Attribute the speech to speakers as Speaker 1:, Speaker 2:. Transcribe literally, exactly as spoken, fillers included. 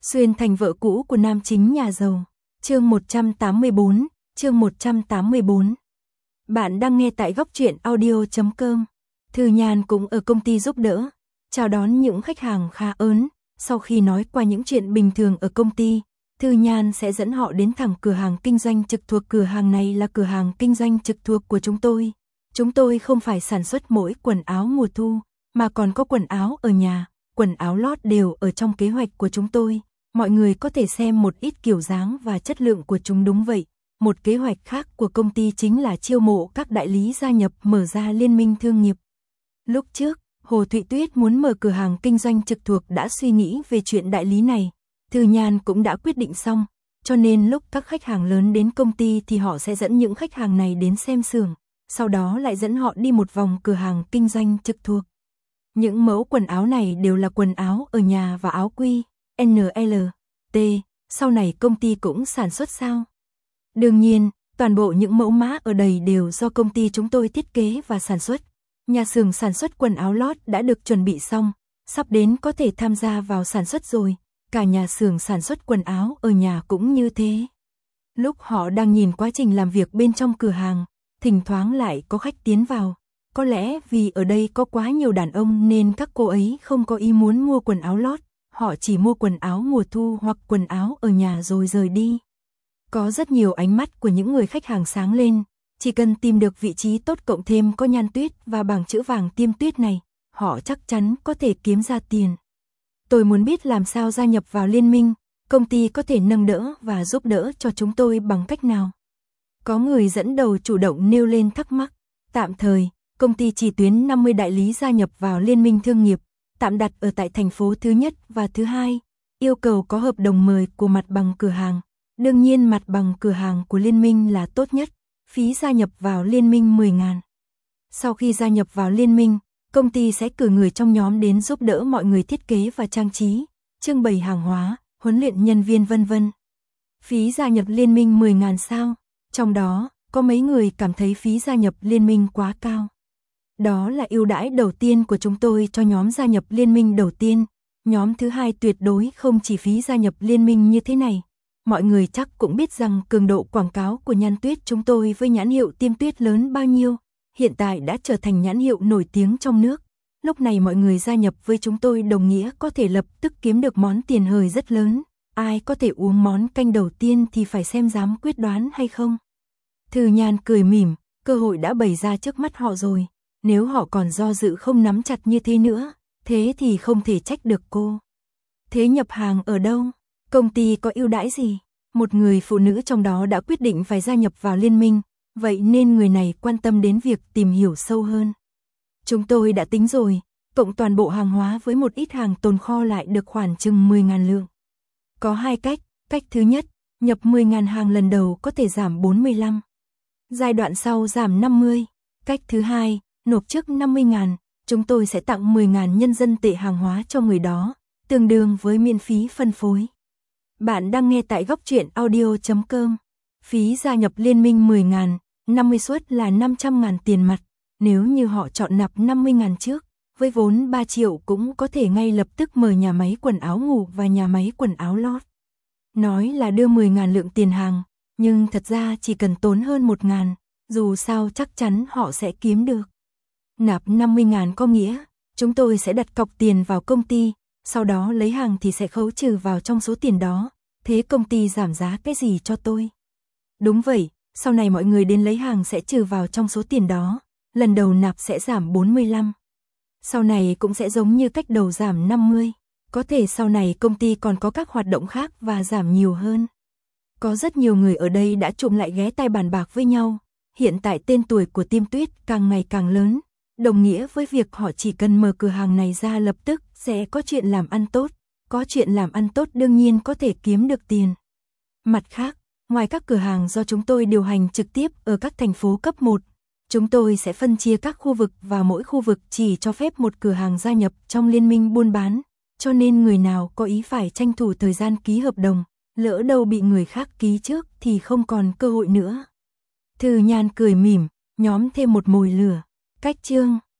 Speaker 1: Xuyên thành vợ cũ của nam chính nhà giàu. Chương một trăm tám mươi bốn, chương một trăm tám mươi bốn. Bạn đang nghe tại góc truyện audio chấm com. Thư Nhan cũng ở công ty giúp đỡ, chào đón những khách hàng khá ớn. Sau khi nói qua những chuyện bình thường ở công ty, Thư Nhan sẽ dẫn họ đến thẳng cửa hàng kinh doanh trực thuộc. Cửa hàng này là cửa hàng kinh doanh trực thuộc của chúng tôi. Chúng tôi không phải sản xuất mỗi quần áo mùa thu, mà còn có quần áo ở nhà, quần áo lót đều ở trong kế hoạch của chúng tôi. Mọi người có thể xem một ít kiểu dáng và chất lượng của chúng. Đúng vậy, một kế hoạch khác của công ty chính là chiêu mộ các đại lý gia nhập, mở ra liên minh thương nghiệp. Lúc trước, Hồ Thụy Tuyết muốn mở cửa hàng kinh doanh trực thuộc đã suy nghĩ về chuyện đại lý này. Thư Nhan cũng đã quyết định xong, cho nên lúc các khách hàng lớn đến công ty thì họ sẽ dẫn những khách hàng này đến xem xưởng, sau đó lại dẫn họ đi một vòng cửa hàng kinh doanh trực thuộc. Những mẫu quần áo này đều là quần áo ở nhà và áo quy, en lờ, T, sau này công ty cũng sản xuất sao? Đương nhiên, toàn bộ những mẫu mã ở đây đều do công ty chúng tôi thiết kế và sản xuất. Nhà xưởng sản xuất quần áo lót đã được chuẩn bị xong, sắp đến có thể tham gia vào sản xuất rồi. Cả nhà xưởng sản xuất quần áo ở nhà cũng như thế. Lúc họ đang nhìn quá trình làm việc bên trong cửa hàng, thỉnh thoảng lại có khách tiến vào. Có lẽ vì ở đây có quá nhiều đàn ông nên các cô ấy không có ý muốn mua quần áo lót, họ chỉ mua quần áo mùa thu hoặc quần áo ở nhà rồi rời đi. Có rất nhiều ánh mắt của những người khách hàng sáng lên, chỉ cần tìm được vị trí tốt cộng thêm có nhan tuyết và bảng chữ vàng Tiêm Tuyết này, họ chắc chắn có thể kiếm ra tiền. Tôi muốn biết làm sao gia nhập vào liên minh, công ty có thể nâng đỡ và giúp đỡ cho chúng tôi bằng cách nào? Có người dẫn đầu chủ động nêu lên thắc mắc. Tạm thời, công ty chỉ tuyến năm mươi đại lý gia nhập vào liên minh thương nghiệp, tạm đặt ở tại thành phố thứ nhất và thứ hai, yêu cầu có hợp đồng mời của mặt bằng cửa hàng. Đương nhiên mặt bằng cửa hàng của liên minh là tốt nhất, phí gia nhập vào liên minh mười nghìn. Sau khi gia nhập vào liên minh, công ty sẽ cử người trong nhóm đến giúp đỡ mọi người thiết kế và trang trí, trưng bày hàng hóa, huấn luyện nhân viên vân vân. Phí gia nhập liên minh mười nghìn sao? Trong đó, có mấy người cảm thấy phí gia nhập liên minh quá cao. Đó là ưu đãi đầu tiên của chúng tôi cho nhóm gia nhập liên minh đầu tiên. Nhóm thứ hai tuyệt đối không chỉ phí gia nhập liên minh như thế này. Mọi người chắc cũng biết rằng cường độ quảng cáo của nhan tuyết chúng tôi với nhãn hiệu Tiêm Tuyết lớn bao nhiêu. Hiện tại đã trở thành nhãn hiệu nổi tiếng trong nước. Lúc này mọi người gia nhập với chúng tôi đồng nghĩa có thể lập tức kiếm được món tiền hời rất lớn. Ai có thể uống món canh đầu tiên thì phải xem dám quyết đoán hay không. Thư Nhan cười mỉm, cơ hội đã bày ra trước mắt họ rồi. Nếu họ còn do dự không nắm chặt như thế nữa, thế thì không thể trách được cô. Thế nhập hàng ở đâu? Công ty có ưu đãi gì? Một người phụ nữ trong đó đã quyết định phải gia nhập vào liên minh, vậy nên người này quan tâm đến việc tìm hiểu sâu hơn. Chúng tôi đã tính rồi, cộng toàn bộ hàng hóa với một ít hàng tồn kho lại được khoảng chừng mười nghìn lượng. Có hai cách, cách thứ nhất, nhập mười nghìn hàng lần đầu có thể giảm bốn mươi lăm. Giai đoạn sau giảm năm mươi. Cách thứ hai, nộp trước năm mươi nghìn, chúng tôi sẽ tặng mười nghìn nhân dân tệ hàng hóa cho người đó, tương đương với miễn phí phân phối. Bạn đang nghe tại góc truyện audio chấm com. Phí gia nhập liên minh mười nghìn, năm mươi suất là năm trăm nghìn tiền mặt. Nếu như họ chọn nạp năm mươi nghìn trước, với vốn ba triệu cũng có thể ngay lập tức mở nhà máy quần áo ngủ và nhà máy quần áo lót. Nói là đưa mười nghìn lượng tiền hàng, nhưng thật ra chỉ cần tốn hơn một nghìn, dù sao chắc chắn họ sẽ kiếm được. Nạp năm mươi nghìn có nghĩa, chúng tôi sẽ đặt cọc tiền vào công ty, sau đó lấy hàng thì sẽ khấu trừ vào trong số tiền đó, thế công ty giảm giá cái gì cho tôi? Đúng vậy, sau này mọi người đến lấy hàng sẽ trừ vào trong số tiền đó, lần đầu nạp sẽ giảm bốn mươi lăm. Sau này cũng sẽ giống như cách đầu giảm năm mươi, có thể sau này công ty còn có các hoạt động khác và giảm nhiều hơn. Có rất nhiều người ở đây đã trụm lại ghé tai bàn bạc với nhau, hiện tại tên tuổi của Tiêm Tuyết càng ngày càng lớn, đồng nghĩa với việc họ chỉ cần mở cửa hàng này ra lập tức sẽ có chuyện làm ăn tốt, có chuyện làm ăn tốt đương nhiên có thể kiếm được tiền. Mặt khác, ngoài các cửa hàng do chúng tôi điều hành trực tiếp ở các thành phố cấp một, chúng tôi sẽ phân chia các khu vực và mỗi khu vực chỉ cho phép một cửa hàng gia nhập trong liên minh buôn bán, cho nên người nào có ý phải tranh thủ thời gian ký hợp đồng, lỡ đâu bị người khác ký trước thì không còn cơ hội nữa. Thư Nhan cười mỉm, nhóm thêm một mồi lửa. Cách chương